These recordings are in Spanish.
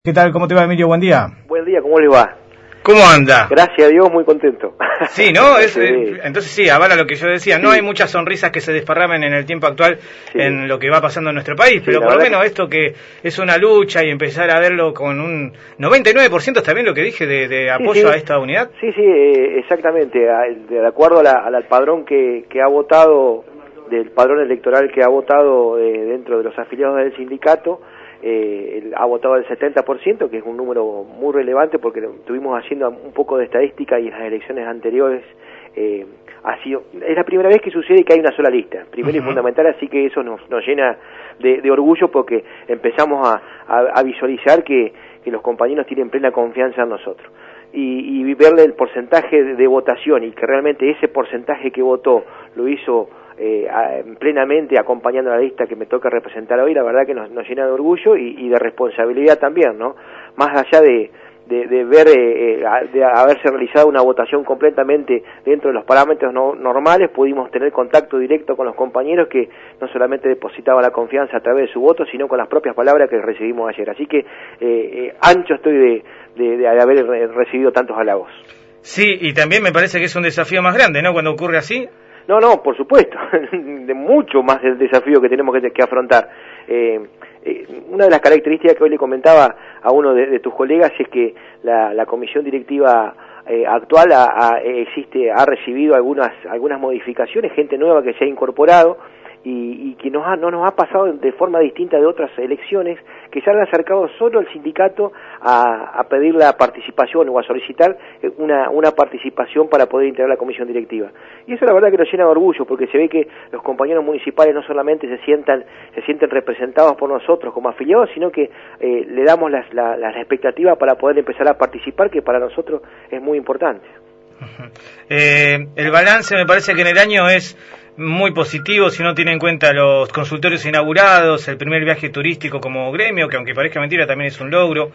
¿Qué tal? ¿Cómo te va, Emilio? Buen día. Buen día, ¿cómo le va? ¿Cómo anda? Gracias a Dios, muy contento. Sí, ¿no? Entonces sí, avala lo que yo decía. Sí. No hay muchas sonrisas que se desparramen en el tiempo actual en lo que va pasando en nuestro país, pero por lo menos esto que es una lucha y empezar a verlo con un 99% está bien lo que dije de apoyo a esta unidad. Sí, exactamente. De acuerdo al padrón que ha votado, del padrón electoral que ha votado dentro de los afiliados del sindicato, ha votado el 70%, que es un número muy relevante porque estuvimos haciendo un poco de estadística y en las elecciones anteriores es la primera vez que sucede que hay una sola lista, primero y fundamental, así que eso nos llena de orgullo porque empezamos a visualizar que los compañeros tienen plena confianza en nosotros. Y verle el porcentaje de votación y que realmente ese porcentaje que votó lo hizo plenamente acompañando a la lista que me toca representar hoy, la verdad que nos llena de orgullo y de responsabilidad también, ¿no? Más allá de ver, de haberse realizado una votación completamente dentro de los parámetros normales, pudimos tener contacto directo con los compañeros que no solamente depositaban la confianza a través de su voto, sino con las propias palabras que recibimos ayer. Así que ancho estoy de haber recibido tantos halagos. Sí, y también me parece que es un desafío más grande, ¿no?, cuando ocurre así. No, por supuesto, de mucho más del desafío que tenemos que afrontar. Una de las características que hoy le comentaba a uno de tus colegas es que la comisión directiva actual ha recibido algunas modificaciones, gente nueva que se ha incorporado y que no nos ha pasado de forma distinta de otras elecciones, que se han acercado solo al sindicato a pedir la participación o a solicitar una participación para poder integrar la comisión directiva. Y eso la verdad que nos llena de orgullo, porque se ve que los compañeros municipales no solamente se sienten representados por nosotros como afiliados, sino que le damos las expectativas para poder empezar a participar, que para nosotros es muy importante. El balance me parece que en el año es muy positivo si uno tiene en cuenta los consultorios inaugurados, el primer viaje turístico como gremio, que aunque parezca mentira también es un logro,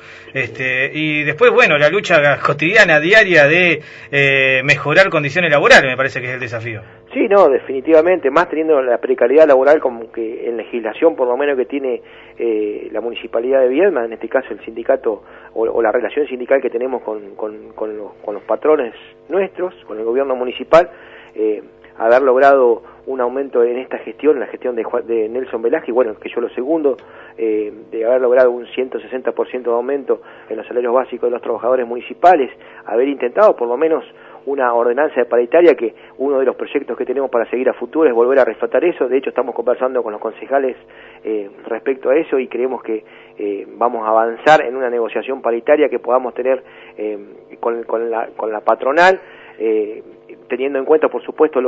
y después, bueno, la lucha cotidiana, diaria de mejorar condiciones laborales, me parece que es el desafío. Sí, no, definitivamente, más teniendo la precariedad laboral como que en legislación por lo menos que tiene la Municipalidad de Viedma, en este caso el sindicato o la relación sindical que tenemos con los patrones nuestros, con el gobierno municipal, haber logrado un aumento en esta gestión, la gestión de Nelson Velázquez, bueno, que yo lo segundo, de haber logrado un 160% de aumento en los salarios básicos de los trabajadores municipales, haber intentado por lo menos una ordenanza de paritaria, que uno de los proyectos que tenemos para seguir a futuro es volver a rescatar eso. De hecho estamos conversando con los concejales respecto a eso y creemos que vamos a avanzar en una negociación paritaria que podamos tener con la patronal, teniendo en cuenta por supuesto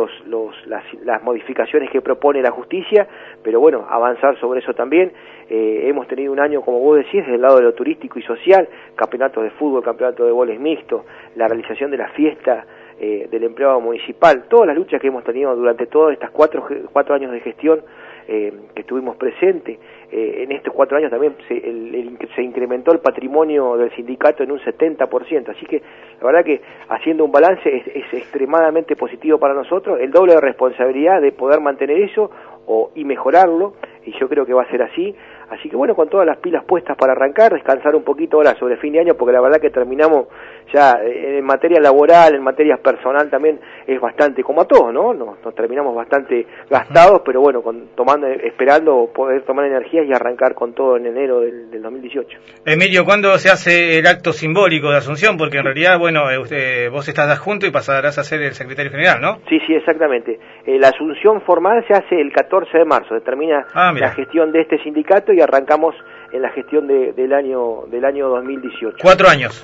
las modificaciones que propone la justicia, pero bueno, avanzar sobre eso también. Hemos tenido un año, como vos decís, del lado de lo turístico y social, campeonatos de fútbol, campeonato de goles mixtos, la realización de la fiesta del empleado municipal, todas las luchas que hemos tenido durante todos estos cuatro años de gestión que estuvimos presentes. En estos 4 años también se incrementó el patrimonio del sindicato en un 70%, así que la verdad que haciendo un balance es extremadamente positivo para nosotros, el doble de responsabilidad de poder mantener eso y mejorarlo, y yo creo que va a ser así que bueno, con todas las pilas puestas para arrancar, descansar un poquito ahora sobre fin de año, porque la verdad que terminamos ya en materia laboral, en materia personal también es bastante, como a todos, ¿no? Nos terminamos bastante gastados, pero bueno, esperando poder tomar energías y arrancar con todo en enero del 2018. Emilio, ¿cuándo se hace el acto simbólico de Asunción? Porque en realidad, bueno, vos estás adjunto y pasarás a ser el secretario general, ¿no? Sí, exactamente. La Asunción formal se hace el 14 de marzo, se termina la gestión de este sindicato y arrancamos en la gestión del año 2018. 4 años.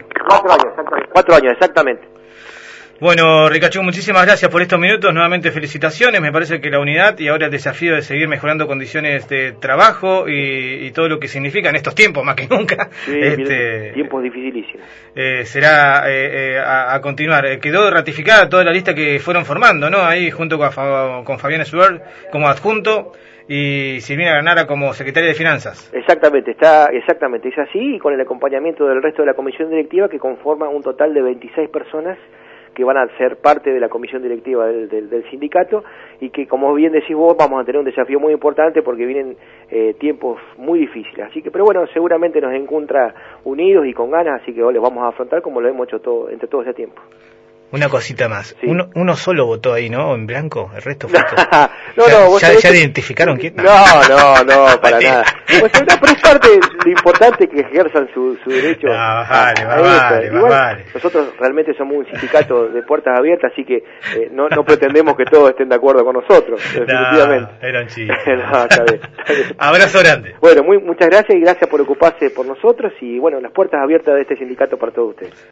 4 años, exactamente. Bueno, Ricachu, muchísimas gracias por estos minutos, nuevamente felicitaciones, me parece que la unidad y ahora el desafío de seguir mejorando condiciones de trabajo y todo lo que significa en estos tiempos, más que nunca. Sí, tiempos dificilísimos. Será a continuar. Quedó ratificada toda la lista que fueron formando, ¿no? Ahí junto con Fabián Schubert como adjunto y Silvina Granara como secretaria de Finanzas. Exactamente, es así, y con el acompañamiento del resto de la comisión directiva, que conforma un total de 26 personas que van a ser parte de la comisión directiva del sindicato, y que, como bien decís vos, vamos a tener un desafío muy importante porque vienen tiempos muy difíciles. Así que, pero bueno, seguramente nos encuentra unidos y con ganas, así que les vamos a afrontar como lo hemos hecho entre todo ese tiempo. Una cosita más. Sí. Uno solo votó ahí, ¿no? En blanco. El resto fue ¿Ya identificaron quién? No, para nada. Pues, pero es parte de lo importante que ejerzan su derecho. Vale. Nosotros realmente somos un sindicato de puertas abiertas, así que no pretendemos que todos estén de acuerdo con nosotros, definitivamente. Eran chicos. Está bien. Abrazo grande. Bueno, muchas gracias y gracias por ocuparse por nosotros, y bueno, las puertas abiertas de este sindicato para todos ustedes.